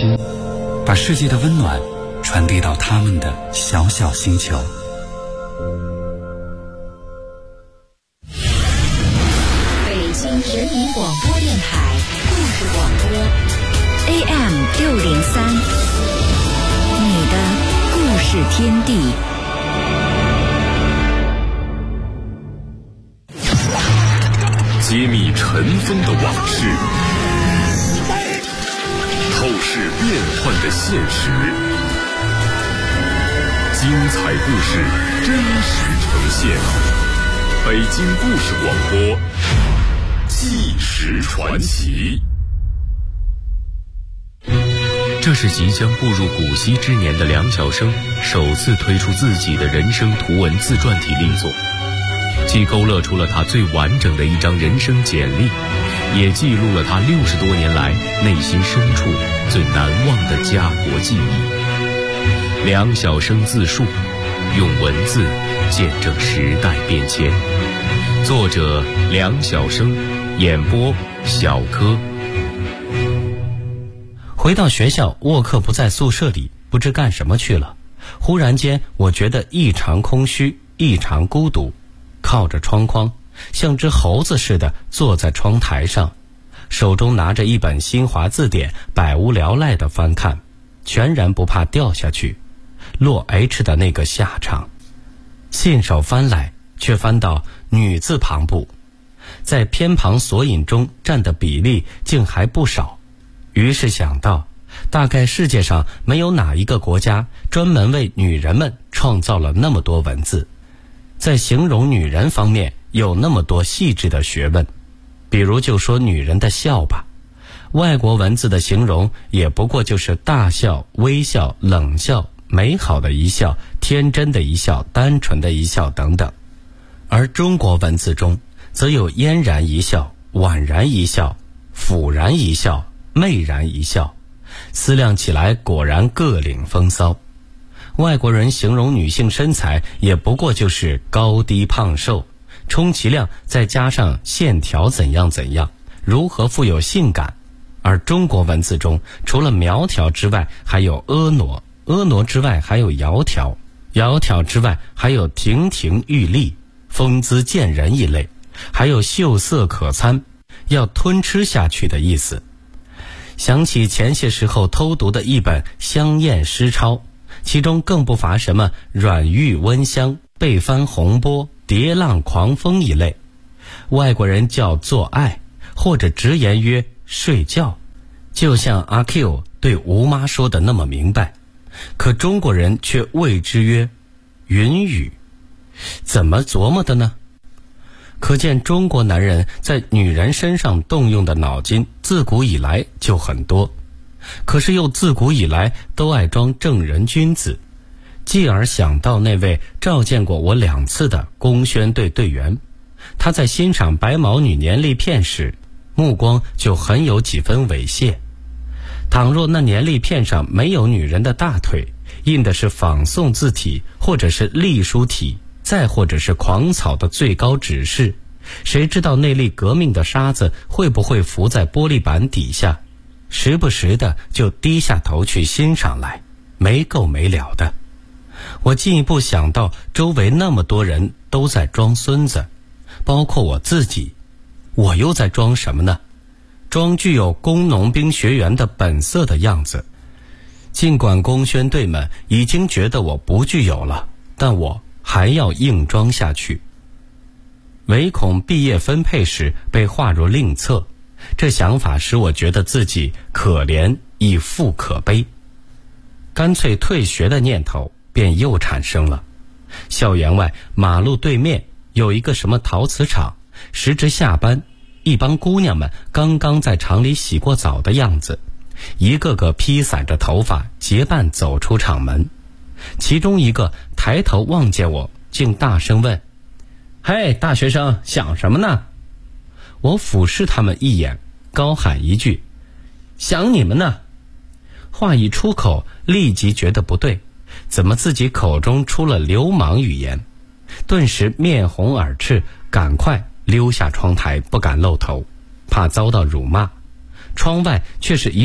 心， 把世界的温暖传递到他们的小小星球。 北京人民广播电台故事广播 AM603，你的故事天地。 揭秘尘封的往事，透视变幻的现实，精彩故事真实呈现。北京故事广播，纪实传奇。 这是即将步入古稀之年的梁晓声首次推出自己的人生图文自传体力作，既勾勒出了他最完整的一张人生简历，也记录了他60多年来内心深处最难忘的家国记忆。梁晓声自述，用文字见证时代变迁。作者梁晓声，演播小柯。 回到学校，沃克不在宿舍里，不知干什么去了。忽然间，我觉得异常空虚，异常孤独，靠着窗框，像只猴子似的坐在窗台上，手中拿着一本新华字典，百无聊赖地翻看，全然不怕掉下去，落 H 的那个下场。信手翻来，却翻到女字旁部，在偏旁索引中占的比例竟还不少。于是想到，大概世界上没有哪一个国家专门为女人们创造了那么多文字，在形容女人方面有那么多细致的学问。比如就说女人的笑吧，外国文字的形容也不过就是大笑、微笑、冷笑、美好的一笑、天真的一笑、单纯的一笑等等。而中国文字中则有嫣然一笑、宛然一笑、俯然一笑、媚然一笑，思量起来果然各领风骚。外国人形容女性身材也不过就是高低胖瘦，充其量再加上线条怎样怎样，如何富有性感。而中国文字中除了苗条之外还有婀娜，婀娜之外还有窈窕，窈窕之外还有亭亭玉立、风姿健人一类，还有秀色可餐，要吞吃下去的意思。想起前些时候偷读的一本香艳诗抄，其中更不乏什么软玉温香、被翻红波、蝶浪狂风一类。外国人叫做爱，或者直言曰睡觉，就像阿 Q 对吴妈说的那么明白，可中国人却谓之曰云雨。怎么琢磨的呢？可见中国男人在女人身上动用的脑筋自古以来就很多，可是又自古以来都爱装正人君子。继而想到那位召见过我2次的工宣队队员，他在欣赏白毛女年历片时，目光就很有几分猥亵。倘若那年历片上没有女人的大腿，印的是仿宋字体，或者是隶书体，再或者是狂草的最高指示，谁知道那粒革命的沙子会不会浮在玻璃板底下，时不时的就低下头去欣赏来，没够没了的。我进一步想到周围那么多人都在装孙子，包括我自己，我又在装什么呢？装具有工农兵学员的本色的样子。尽管工宣队们已经觉得我不具有了，但我还要硬装下去，唯恐毕业分配时被划入另册。这想法使我觉得自己可怜亦复可悲，干脆退学的念头便又产生了。校园外马路对面有一个什么陶瓷厂，时值下班，一帮姑娘们刚刚在厂里洗过澡的样子，一个个披散着头发结伴走出厂门。其中一个抬头望见我，竟大声问：嘿，大学生，想什么呢？我俯视他们一眼，高喊一句：想你们呢。话一出口，立即觉得不对，怎么自己口中出了流氓语言？顿时面红耳赤，赶快溜下窗台，不敢露头，怕遭到辱骂。窗外却是一阵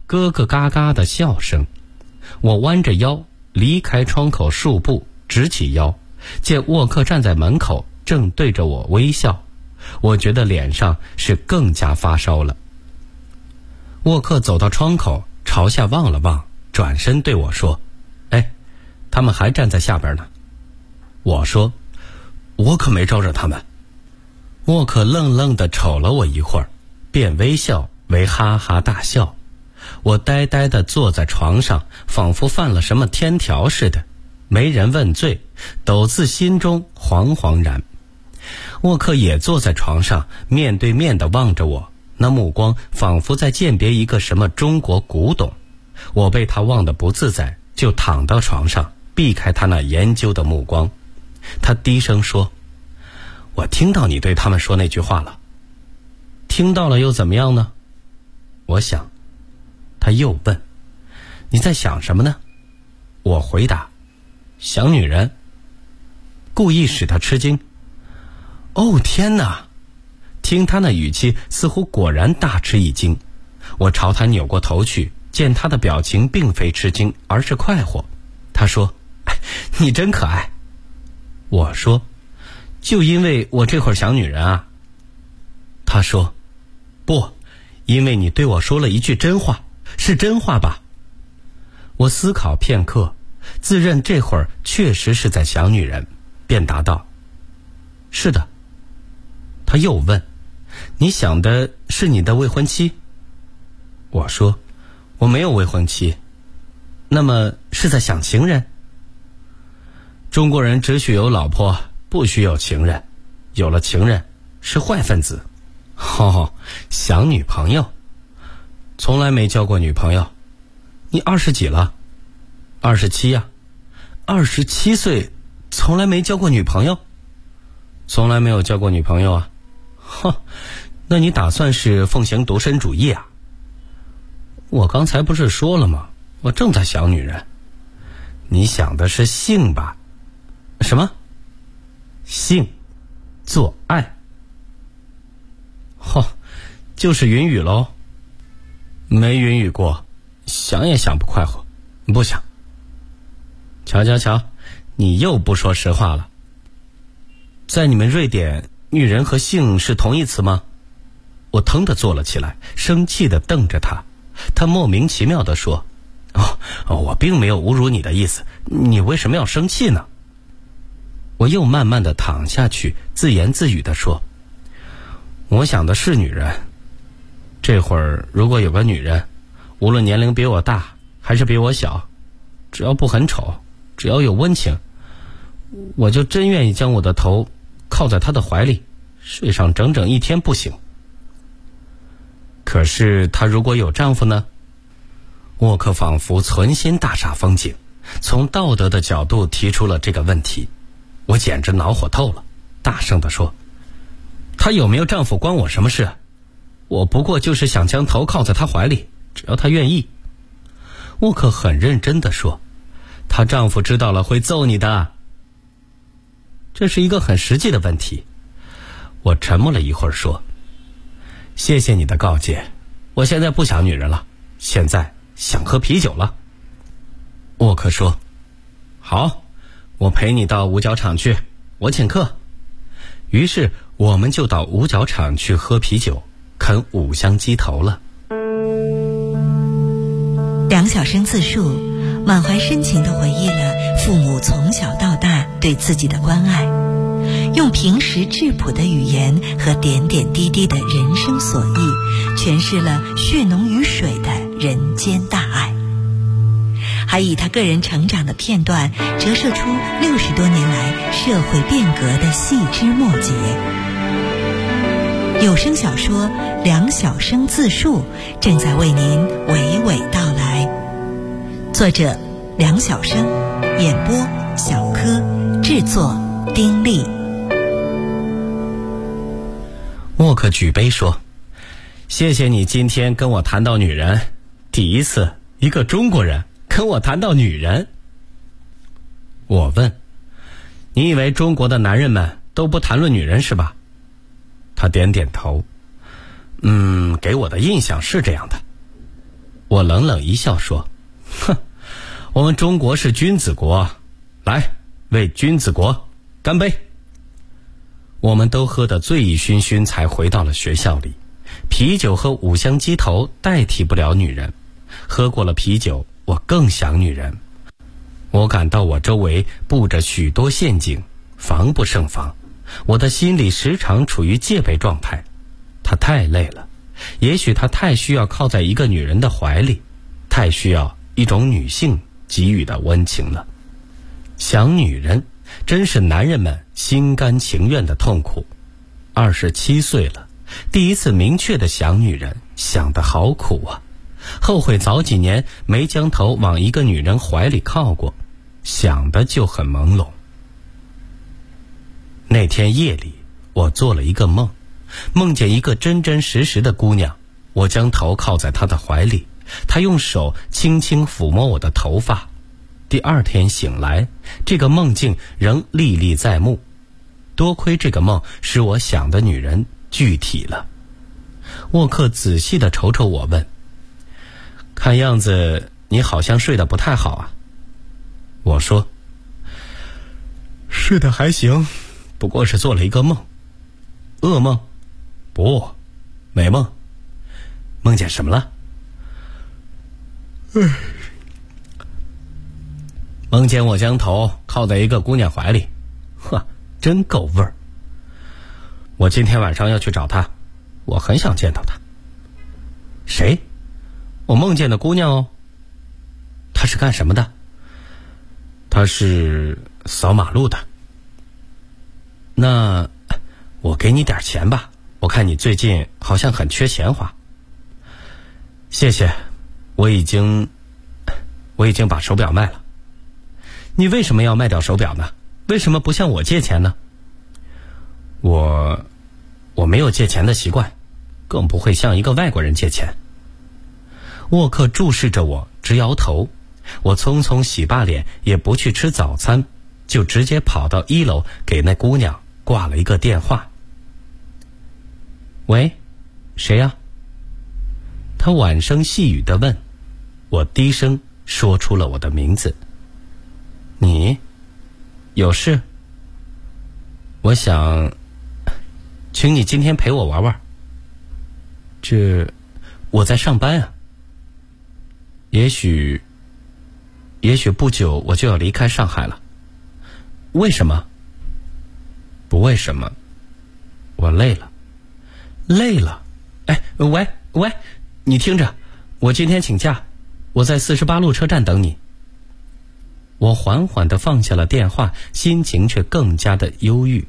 咯咯嘎嘎的笑声。我弯着腰离开窗口数步，直起腰，见沃克站在门口，正对着我微笑。我觉得脸上是更加发烧了。沃克走到窗口，朝下望了望，转身对我说：“哎，他们还站在下边呢。”我说：“我可没招惹他们。”沃克愣愣地瞅了我一会儿，便微笑为哈哈大笑。我呆呆地坐在床上，仿佛犯了什么天条似的，没人问罪，抖自心中惶惶然。沃克也坐在床上，面对面地望着我，那目光仿佛在鉴别一个什么中国古董。我被他望得不自在，就躺到床上，避开他那研究的目光。他低声说：“我听到你对他们说那句话了。”听到了又怎么样呢？我想。他又问：“你在想什么呢？”我回答：“想女人。”故意使他吃惊。哦，天哪！听他那语气，似乎果然大吃一惊。我朝他扭过头去，见他的表情并非吃惊，而是快活。他说：“你真可爱。”我说：“就因为我这会儿想女人啊。”他说：“不，因为你对我说了一句真话，是真话吧？”我思考片刻，自认这会儿确实是在想女人，便答道：“是的。”他又问：“你想的是你的未婚妻？”我说：“我没有未婚妻。”那么是在想情人？中国人只许有老婆，不许有情人，有了情人是坏分子。想女朋友？从来没交过女朋友。你20几了？27呀。27岁，从来没交过女朋友？从来没有交过女朋友啊。那你打算是奉行独身主义啊？我刚才不是说了吗？我正在想女人。你想的是性吧？什么？性？做爱？就是云雨喽。没云雨过，想也想不快活，不想。瞧，你又不说实话了。在你们瑞典，女人和性是同义词吗？我腾地坐了起来，生气地瞪着他。他莫名其妙地说：“我并没有侮辱你的意思，你为什么要生气呢？”我又慢慢地躺下去，自言自语地说：“我想的是女人。这会儿如果有个女人，无论年龄比我大还是比我小，只要不很丑，只要有温情，我就真愿意将我的头靠在她的怀里，睡上整整1天不醒。”可是她如果有丈夫呢？沃克仿佛存心大煞风景，从道德的角度提出了这个问题。我简直恼火透了，大声地说：“她有没有丈夫关我什么事？我不过就是想将头靠在她怀里，只要她愿意。”沃克很认真地说：“她丈夫知道了会揍你的。”这是一个很实际的问题。我沉默了一会儿说：“谢谢你的告诫，我现在不想女人了，现在想喝啤酒了。”沃克说：“好，我陪你到五角场去，我请客。”于是我们就到五角场去喝啤酒，啃5香鸡头了。 梁晓声自述，满怀深情地回忆了父母从小到大对自己的关爱，用平实质朴的语言和点点滴滴的人生所忆，诠释了血浓于水的人间大爱，还以他个人成长的片段折射出60多年来社会变革的细枝末节。有声小说《梁晓声自述》正在为您娓娓道来，作者梁晓声，演播小柯，制作丁力。 沃克举杯说：“谢谢你今天跟我谈到女人，第一次一个中国人跟我谈到女人。”我问：“你以为中国的男人们都不谈论女人是吧？”他点点头。给我的印象是这样的。 我冷冷一笑说：“哼，我们中国是君子国，来，为君子国干杯。”我们都喝得醉意醺醺，才回到了学校里。啤酒和五香鸡头代替不了女人，喝过了啤酒，我更想女人。我感到我周围布着许多陷阱，防不胜防。我的心里时常处于戒备状态。她太累了，也许她太需要靠在一个女人的怀里，太需要一种女性给予的温情了。想女人真是男人们心甘情愿的痛苦。27岁了，第一次明确的想女人，想得好苦啊！后悔早几年没将头往一个女人怀里靠过，想的就很朦胧。那天夜里，我做了一个梦，梦见一个真真实实的姑娘，我将头靠在她的怀里，她用手轻轻抚摸我的头发。第二天醒来，这个梦境仍历历在目。多亏这个梦使我想的女人具体了。沃克仔细地瞅瞅我，问：“看样子你好像睡得不太好啊？”我说：“睡得还行，不过是做了一个梦。”“噩梦？”“不，美梦。”“梦见什么了？”“梦见我将头靠在一个姑娘怀里，呵，真够味儿。我今天晚上要去找她，我很想见到她。”“谁？”“我梦见的姑娘哦。”“她是干什么的？”“她是扫马路的。”“那我给你点钱吧，我看你最近好像很缺钱花。”“谢谢，我已经把手表卖了。”“你为什么要卖掉手表呢？为什么不向我借钱呢？”“我没有借钱的习惯，更不会向一个外国人借钱。”沃克注视着我，直摇头。我匆匆洗罢脸，也不去吃早餐，就直接跑到1楼给那姑娘挂了一个电话。“喂，谁呀？”她婉声细语地问。我低声说出了我的名字。“你有事？我想请你今天陪我玩玩。”“我在上班啊。也许不久我就要离开上海了。”“为什么？”“不为什么，我累了。”“累了？哎，喂，你听着，我今天请假，我在48路车站等你。”我缓缓地放下了电话，心情却更加的忧郁。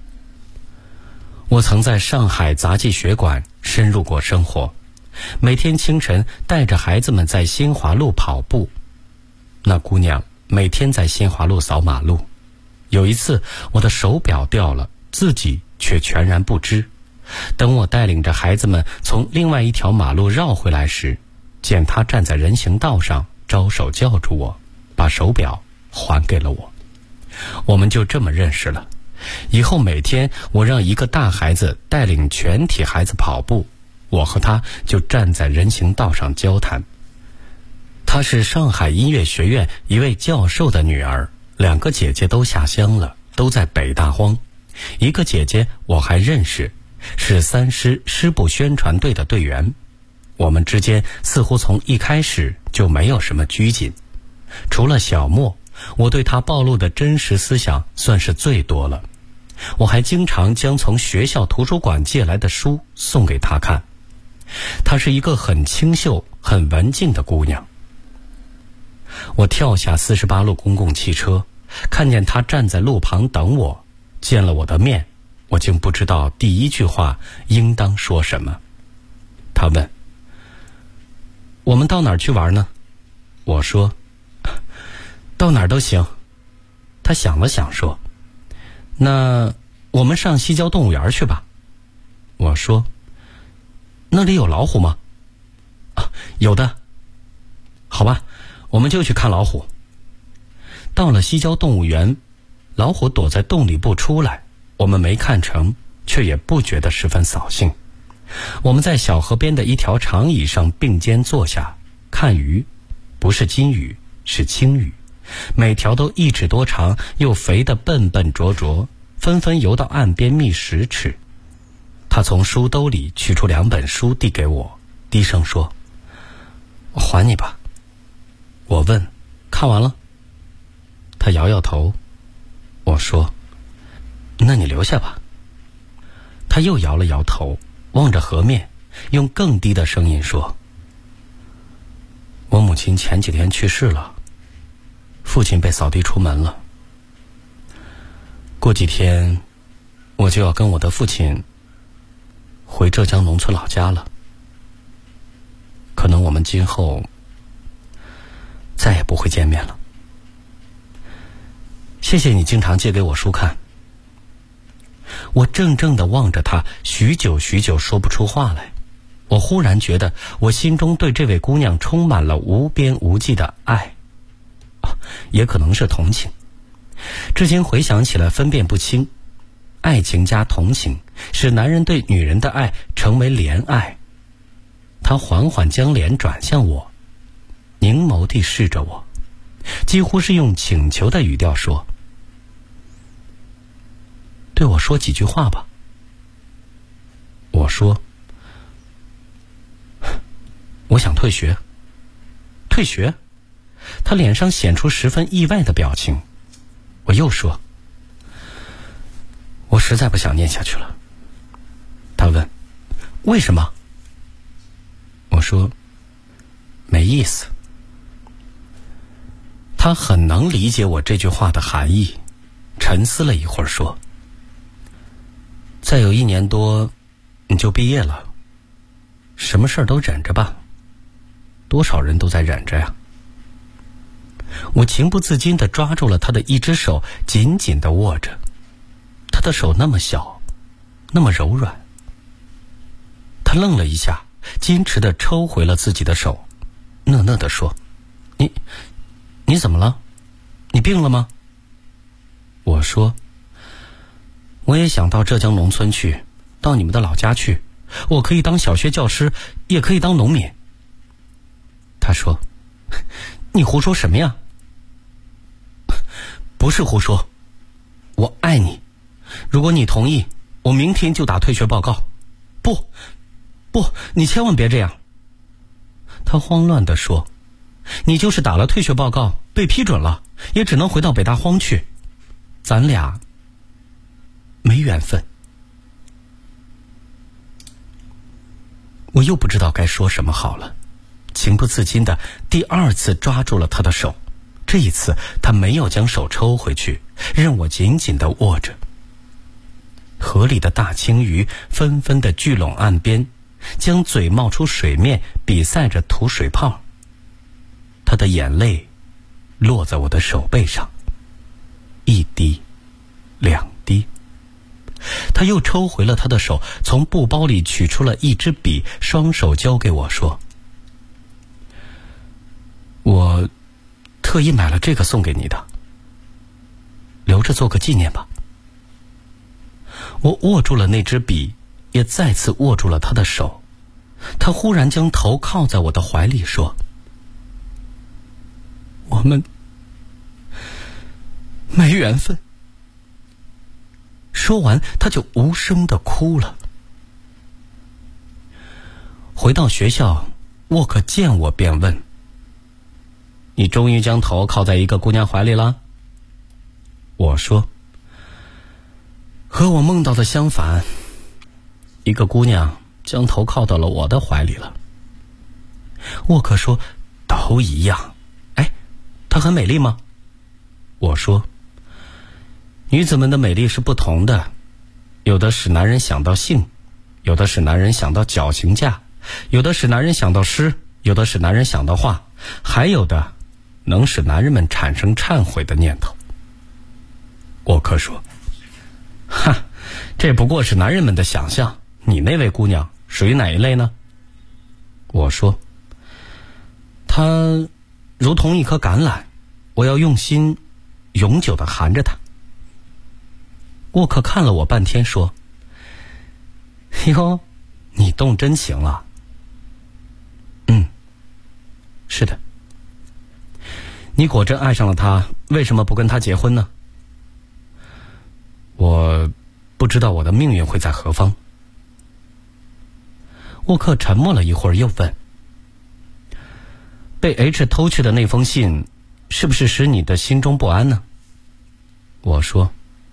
我曾在上海杂技学馆深入过生活，每天清晨带着孩子们在新华路跑步。那姑娘每天在新华路扫马路。有一次我的手表掉了，自己却全然不知。等我带领着孩子们从另外一条马路绕回来时，见她站在人行道上，招手叫住我，把手表还给了我。我们就这么认识了。以后每天我让一个大孩子带领全体孩子跑步，我和他就站在人行道上交谈。她是上海音乐学院一位教授的女儿，2个姐姐都下乡了，都在北大荒。一个姐姐我还认识，是3师师部宣传队的队员。我们之间似乎从一开始就没有什么拘谨。除了小莫，我对他暴露的真实思想算是最多了。我还经常将从学校图书馆借来的书送给他看。她是一个很清秀、很文静的姑娘。我跳下48路公共汽车，看见她站在路旁等我，见了我的面，我竟不知道第一句话应当说什么。她问：“我们到哪儿去玩呢？”我说：“到哪儿都行。”她想了想说：“那我们上西郊动物园去吧。”我说：“那里有老虎吗？”“啊，有的。”“好吧，我们就去看老虎。”到了西郊动物园，老虎躲在洞里不出来，我们没看成，却也不觉得十分扫兴。我们在小河边的一条长椅上并肩坐下， 看鱼，不是金鱼，是青鱼，每条都1指多长，又肥得笨笨拙拙，纷纷游到岸边觅食吃。他从书兜里取出2本书递给我，低声说：“我还你吧。”我问：“看完了？”他摇摇头。我说：“那你留下吧。”他又摇了摇头，望着河面，用更低的声音说：“我母亲前几天去世了，父亲被扫地出门了。过几天，我就要跟我的父亲回浙江农村老家了。可能我们今后再也不会见面了。谢谢你经常借给我书看。”我怔怔地望着他，许久许久说不出话来。我忽然觉得我心中对这位姑娘充满了无边无际的爱，也可能是同情。至今回想起来分辨不清，爱情加同情使男人对女人的爱成为怜爱。他缓缓将脸转向我，凝眸地视着我，几乎是用请求的语调说：“对我说几句话吧。”我说：“我想退学。”退学？他脸上显出十分意外的表情。我又说：“我实在不想念下去了。”他问：“为什么？”我说：“没意思。”他很能理解我这句话的含义，沉思了一会儿说：“再有1年多你就毕业了，什么事儿都忍着吧，多少人都在忍着呀。”我情不自禁地抓住了他的一只手，紧紧地握着。他的手那么小，那么柔软。他愣了一下，矜持地抽回了自己的手，讷讷地说：“你怎么了？你病了吗？”我说：“我也想到浙江农村去，到你们的老家去，我可以当小学教师，也可以当农民。”他说：“你胡说什么呀？”“不是胡说，我爱你。如果你同意，我明天就打退学报告。”“不，你千万别这样。”他慌乱地说：“你就是打了退学报告，被批准了，也只能回到北大荒去。咱俩没缘分。”我又不知道该说什么好了，情不自禁地第2次抓住了他的手。这一次他没有将手抽回去，任我紧紧地握着。河里的大青鱼纷纷地聚拢岸边，将嘴冒出水面，比赛着吐水泡。他的眼泪落在我的手背上，1滴2滴。他又抽回了他的手，从布包里取出了一支笔，双手交给我说：“我特意买了这个送给你的，留着做个纪念吧。”我握住了那支笔，也再次握住了他的手。他忽然将头靠在我的怀里说：“我们没缘分。”说完他就无声地哭了。回到学校，沃克见我便问：“你终于将头靠在一个姑娘怀里了？”我说：“和我梦到的相反，一个姑娘将头靠到了我的怀里了。”沃克说：“都一样。哎，她很美丽吗？”我说：“女子们的美丽是不同的，有的使男人想到性，有的使男人想到绞刑架，有的使男人想到诗，有的使男人想到画，还有的能使男人们产生忏悔的念头。”沃克说：“哈，这不过是男人们的想象，你那位姑娘属于哪一类呢？”我说：“她如同一颗橄榄，我要用心永久地含着她。”沃克看了我半天说：“哟，你动真情了。”“嗯。” 是的。你果真爱上了他，为什么不跟他结婚呢？我不知道我的命运会在何方。沃克沉默了一会儿，又问：被 H 偷去的那封信是不是使你的心中不安呢？我说：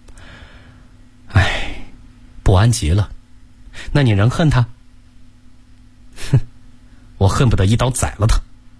不安极了。那你仍恨他？哼，我恨不得一刀宰了他。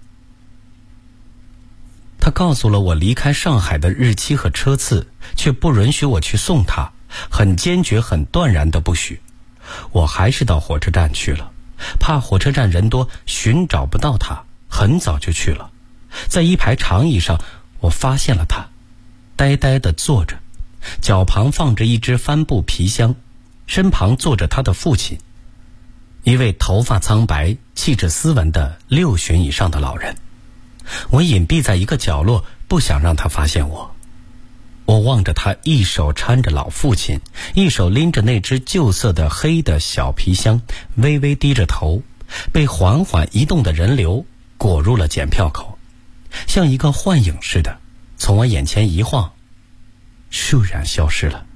他告诉了我离开上海的日期和车次，却不允许我去送他，很坚决很断然的不许。我还是到火车站去了，怕火车站人多寻找不到他，很早就去了。在一排长椅上，我发现了他，呆呆地坐着，脚旁放着一只帆布皮箱，身旁坐着他的父亲，一位头发苍白、气质斯文的60以上的老人。我隐蔽在一个角落，不想让他发现我。我望着他一手搀着老父亲，一手拎着那只旧色的黑的小皮箱，微微低着头，被缓缓移动的人流裹入了检票口，像一个幻影似的从我眼前一晃，倏然消失了。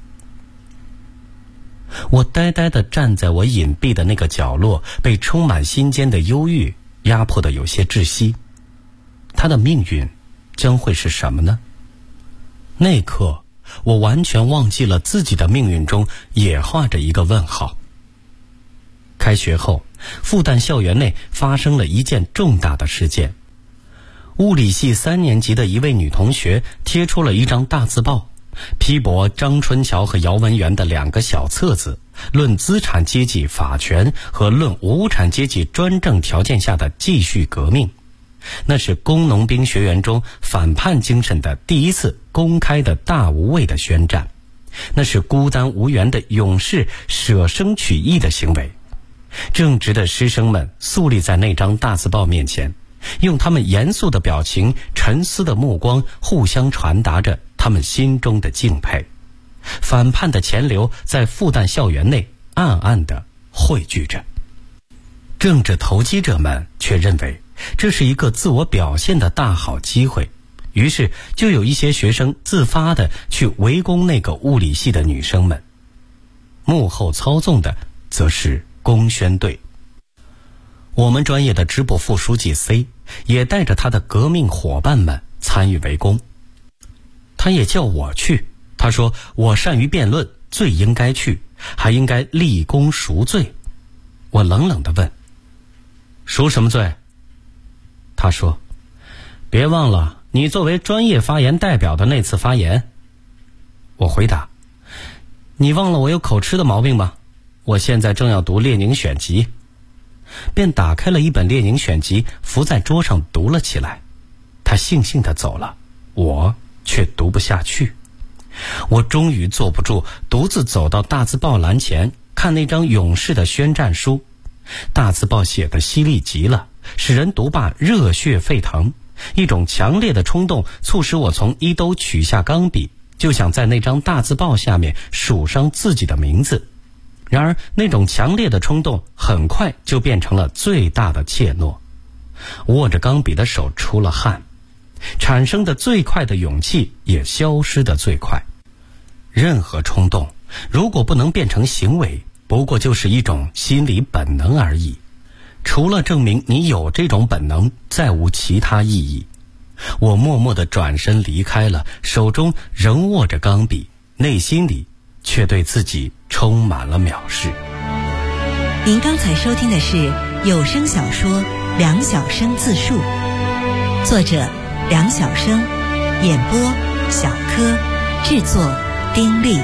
我呆呆地站在我隐蔽的那个角落，被充满心间的忧郁压迫得有些窒息。他的命运将会是什么呢？那一刻，我完全忘记了自己的命运中也画着一个问号。开学后，复旦校园内发生了一件重大的事件。物理系3年级的一位女同学贴出了一张大字报，批驳张春桥和姚文元的2个小册子，论资产阶级法权和论无产阶级专政条件下的继续革命。那是工农兵学员中反叛精神的第一次公开的大无畏的宣战，那是孤单无援的勇士舍生取义的行为。正直的师生们肃立在那张大字报面前，用他们严肃的表情、沉思的目光互相传达着他们心中的敬佩。反叛的钱流在复旦校园内暗暗地汇聚着。政治投机者们却认为这是一个自我表现的大好机会，于是就有一些学生自发地去围攻那个物理系的女生们。幕后操纵的则是工宣队。我们专业的支部副书记 C 也带着他的革命伙伴们参与围攻。他也叫我去，他说我善于辩论，最应该去，还应该立功赎罪。我冷冷地问：赎什么罪？他说：别忘了你作为专业发言代表的那次发言。我回答：你忘了我有口吃的毛病吗？我现在正要读列宁选集。便打开了一本列宁选集，伏在桌上读了起来。他悻悻地走了，我却读不下去。我终于坐不住，独自走到大字报栏前，看那张勇士的宣战书。大字报写得犀利极了，使人读罢热血沸腾。一种强烈的冲动促使我从衣兜取下钢笔，就想在那张大字报下面署上自己的名字。然而那种强烈的冲动很快就变成了最大的怯懦。握着钢笔的手出了汗，产生的最快的勇气也消失得最快。任何冲动如果不能变成行为，不过就是一种心理本能而已，除了证明你有这种本能，再无其他意义。我默默地转身离开了，手中仍握着钢笔，内心里却对自己充满了藐视。 您刚才收听的是有声小说《梁晓声自述》，作者梁晓声，演播小柯，制作丁力。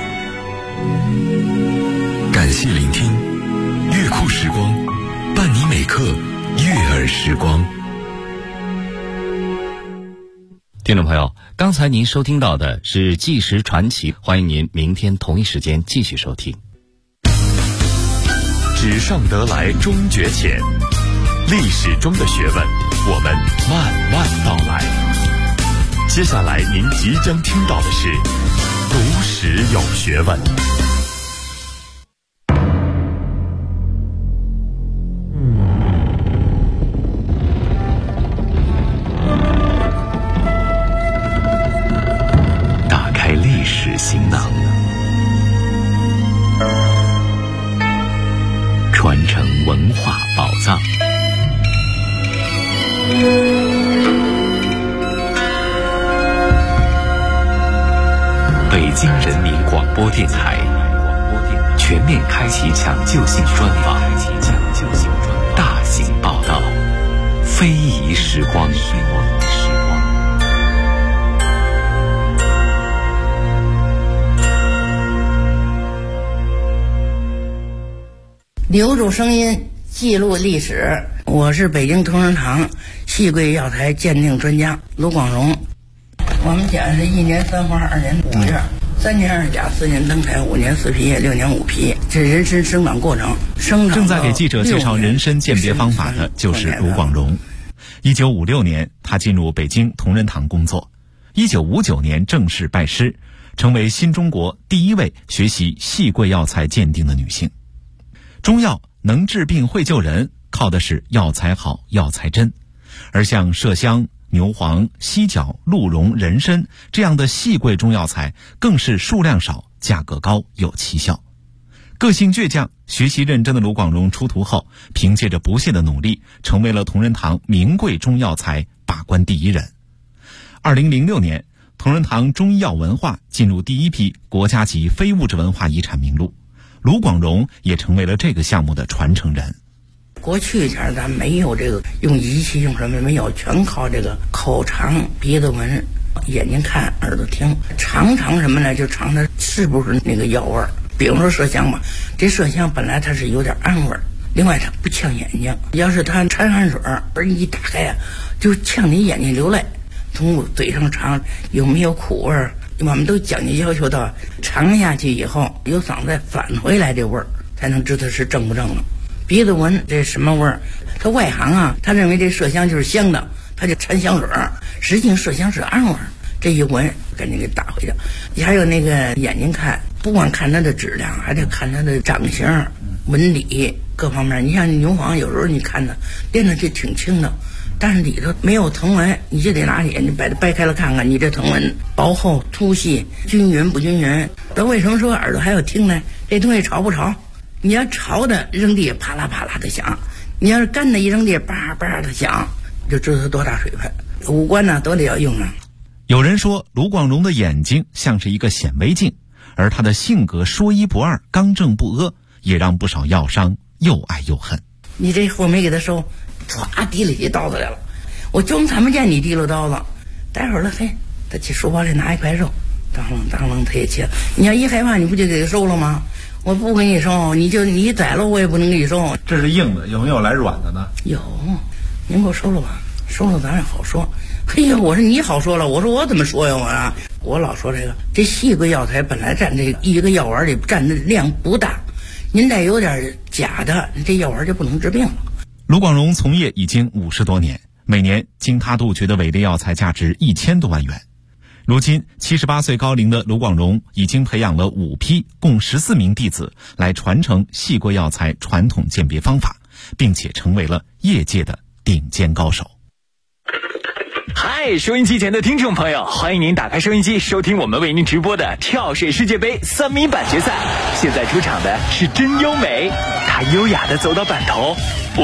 感谢聆听，乐库时光，伴你每刻悦耳时光。 听众朋友，刚才您收听到的是纪实传奇，欢迎您明天同一时间继续收听。 纸上得来终觉浅，历史中的学问，我们慢慢道来。接下来您即将听到的是读史有学问。 行囊，传承文化宝藏。北京人民广播电台全面开启抢救性专访，大型报道，非遗时光。 留住声音，记录历史。我是北京同仁堂戏桂药材鉴定专家卢广荣。我们讲是1年3花，2年5叶，3年2甲，4年登台，5年4皮叶，6年5皮，这人参生长过程。 正在给记者介绍人参鉴别方法的就是卢广荣。1956年，他进入北京同仁堂工作。1959年正式拜师，成为新中国第一位学习戏桂药材鉴定的女性。中药能治病会救人，靠的是药材好、药材真。而像麝香、牛黄、犀角、鹿茸、人参这样的细桂中药材，更是数量少、价格高、有奇效。个性倔强、学习认真的卢广荣出徒后，凭借着不懈的努力，成为了同仁堂名贵中药材把关第一人。2006年，同仁堂中医药文化进入第一批国家级非物质文化遗产名录，卢广荣也成为了这个项目的传承人。 过去前咱没有这个用仪器用什么没有，全靠这个口尝、鼻子闻、眼睛看、耳朵听，尝什么呢？就尝它是不是那个药味儿。比如说麝香吧，这麝香本来它是有点氨味儿，另外它不呛眼睛。要是它掺汗水儿一打开啊，就呛你眼睛流泪。从嘴上尝有没有苦味儿，我们都讲究要求到尝下去以后有嗓子返回来这味儿，才能知道是正不正了。鼻子闻这什么味儿？他外行啊，他认为这麝香就是香的，他就掺香水儿，实际上麝香是氨味儿。这一闻赶紧给打回去。你还有那个眼睛看，不光看它的质量，还得看它的长形、纹理各方面。你像牛黄，有时候你看它练的就挺轻的，但是里头没有藤纹，你就得拿眼睛把它掰开了看看，你这藤纹薄厚、粗细、均匀不均匀。这为什么说耳朵还要听呢？这东西潮不潮？你要潮的扔地啪啦啪啦的响，你要是干的一扔地叭叭的响，就知道它多大水分。五官呢都得要用啊。 有人说卢广荣的眼睛像是一个显微镜，而他的性格说一不二、刚正不阿，也让不少药商又爱又恨。 你这货没给他收，唰提了起刀子来了，我装看不见你提了刀子，待会儿了，嘿，他去书包里拿一块肉，当啷当啷他也切。你要一害怕，你不就给他收了吗？我不给你收，你宰了我也不能给你收。 这是硬的，有没有来软的呢？ 有，您给我收了吧，收了咱也好说。嘿呀，我说你好说了，我说我怎么说呀？我老说这细桂药材本来占这一个药丸里占的量不大，您再有点假的，这药丸就不能治病了。 卢广荣从业已经50多年，每年经他杜绝的伪劣药材价值1000多万元。如今78岁高龄的卢广荣已经培养了5批共14名弟子来传承细桂药材传统鉴别方法，并且成为了业界的顶尖高手。 嗨，收音机前的听众朋友，欢迎您打开收音机收听我们为您直播的跳水世界杯3米板决赛。现在出场的是真优美，她优雅地走到板头，